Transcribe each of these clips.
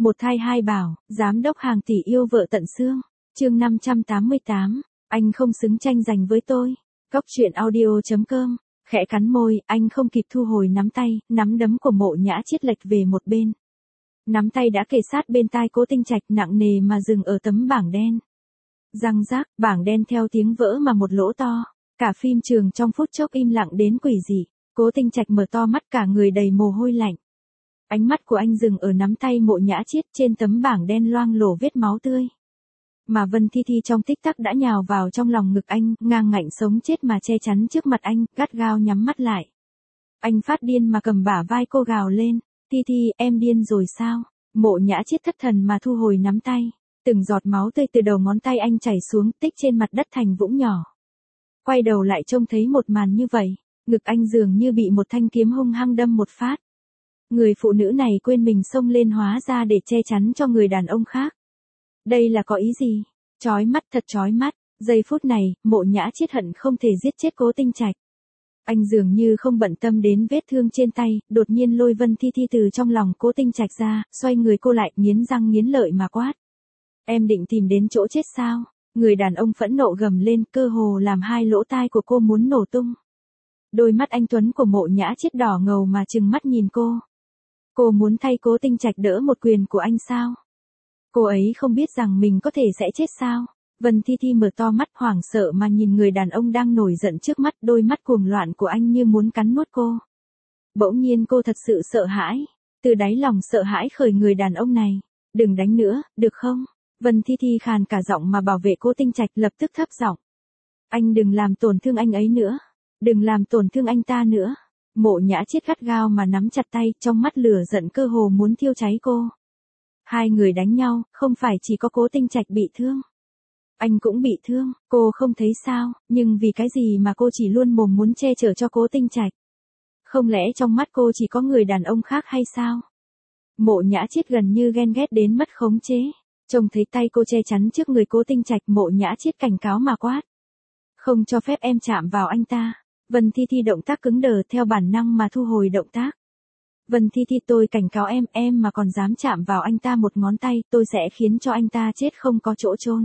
Một thai hai bảo, giám đốc hàng tỷ yêu vợ tận xương. Chương 588, anh không xứng tranh giành với tôi. Cốc truyện audio.com. Khẽ cắn môi, anh không kịp thu hồi nắm tay, nắm đấm của Mộ Nhã Chiết lệch về một bên. Nắm tay đã kề sát bên tai Cố Tinh Trạch, nặng nề mà dừng ở tấm bảng đen. Răng rác, bảng đen theo tiếng vỡ mà một lỗ to. Cả phim trường trong phút chốc im lặng đến quỷ dị. Cố Tinh Trạch mở to mắt, cả người đầy mồ hôi lạnh. Ánh mắt của anh dừng ở nắm tay Mộ Nhã Chiết, trên tấm bảng đen loang lổ vết máu tươi. Mà Vân Thi Thi trong tích tắc đã nhào vào trong lòng ngực anh, ngang ngạnh sống chết mà che chắn trước mặt anh, gắt gao nhắm mắt lại. Anh phát điên mà cầm bả vai cô gào lên, Thi Thi, em điên rồi sao? Mộ Nhã Chiết thất thần mà thu hồi nắm tay. Từng giọt máu tươi từ đầu ngón tay anh chảy xuống, tích trên mặt đất thành vũng nhỏ. Quay đầu lại trông thấy một màn như vậy, ngực anh dường như bị một thanh kiếm hung hăng đâm một phát. Người phụ nữ này quên mình xông lên hóa ra để che chắn cho người đàn ông khác. Đây là có ý gì? Chói mắt, thật chói mắt. Giây phút này, Mộ Nhã Chiết hận không thể giết chết Cố Tinh Trạch. Anh dường như không bận tâm đến vết thương trên tay, đột nhiên lôi Vân Thi Thi từ trong lòng Cố Tinh Trạch ra, xoay người cô lại, nghiến răng nghiến lợi mà quát. Em định tìm đến chỗ chết sao? Người đàn ông phẫn nộ gầm lên, cơ hồ làm hai lỗ tai của cô muốn nổ tung. Đôi mắt anh tuấn của Mộ Nhã Chiết đỏ ngầu mà trừng mắt nhìn cô. Cô muốn thay Cố Tinh Trạch đỡ một quyền của anh sao? Cô ấy không biết rằng mình có thể sẽ chết sao? Vân Thi Thi mở to mắt hoảng sợ mà nhìn người đàn ông đang nổi giận trước mắt, đôi mắt cuồng loạn của anh như muốn cắn nuốt cô. Bỗng nhiên cô thật sự sợ hãi, từ đáy lòng sợ hãi khởi người đàn ông này. Đừng đánh nữa, được không? Vân Thi Thi khàn cả giọng mà bảo vệ Cố Tinh Trạch, lập tức thấp giọng. Anh đừng làm tổn thương anh ấy nữa. Đừng làm tổn thương anh ta nữa. Mộ Nhã Chiết gắt gao mà nắm chặt tay, trong mắt lửa giận cơ hồ muốn thiêu cháy cô. Hai người đánh nhau, không phải chỉ có Cố Tinh Trạch bị thương. Anh cũng bị thương, cô không thấy sao, nhưng vì cái gì mà cô chỉ luôn mồm muốn che chở cho Cố Tinh Trạch? Không lẽ trong mắt cô chỉ có người đàn ông khác hay sao? Mộ Nhã Chiết gần như ghen ghét đến mất khống chế. Trông thấy tay cô che chắn trước người Cố Tinh Trạch, Mộ Nhã Chiết cảnh cáo mà quát. Không cho phép em chạm vào anh ta. Vân Thi Thi động tác cứng đờ, theo bản năng mà thu hồi động tác. Vân Thi Thi, tôi cảnh cáo em mà còn dám chạm vào anh ta một ngón tay, tôi sẽ khiến cho anh ta chết không có chỗ chôn.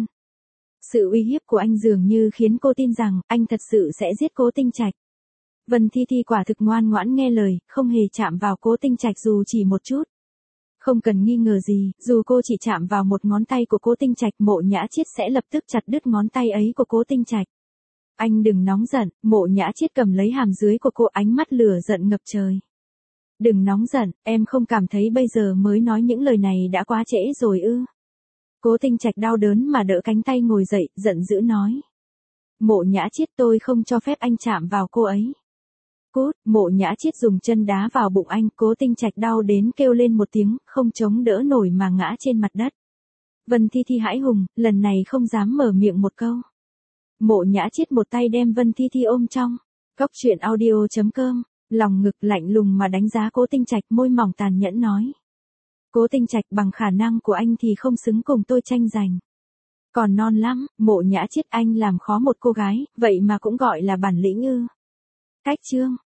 Sự uy hiếp của anh dường như khiến cô tin rằng anh thật sự sẽ giết Cố Tinh Trạch. Vân Thi Thi quả thực ngoan ngoãn nghe lời, không hề chạm vào Cố Tinh Trạch dù chỉ một chút. Không cần nghi ngờ gì, dù cô chỉ chạm vào một ngón tay của Cố Tinh Trạch, Mộ Nhã Chiết sẽ lập tức chặt đứt ngón tay ấy của Cố Tinh Trạch. Anh đừng nóng giận, Mộ Nhã Chiết cầm lấy hàm dưới của cô, ánh mắt lửa giận ngập trời. Đừng nóng giận, em không cảm thấy bây giờ mới nói những lời này đã quá trễ rồi ư? Cố Tinh Trạch đau đớn mà đỡ cánh tay ngồi dậy, giận dữ nói. Mộ Nhã Chiết, tôi không cho phép anh chạm vào cô ấy. Cút, Mộ Nhã Chiết dùng chân đá vào bụng anh, Cố Tinh Trạch đau đến kêu lên một tiếng, không chống đỡ nổi mà ngã trên mặt đất. Vân Thi Thi hãi hùng, lần này không dám mở miệng một câu. Mộ Nhã Chiết một tay đem Vân Thi Thi ôm trong. Cốc truyện audio.com. Lòng ngực lạnh lùng mà đánh giá Cố Tinh Trạch, môi mỏng tàn nhẫn nói. Cố Tinh Trạch, bằng khả năng của anh thì không xứng cùng tôi tranh giành. Còn non lắm, Mộ Nhã Chiết, anh làm khó một cô gái, vậy mà cũng gọi là bản lĩnh ư? Cách chương.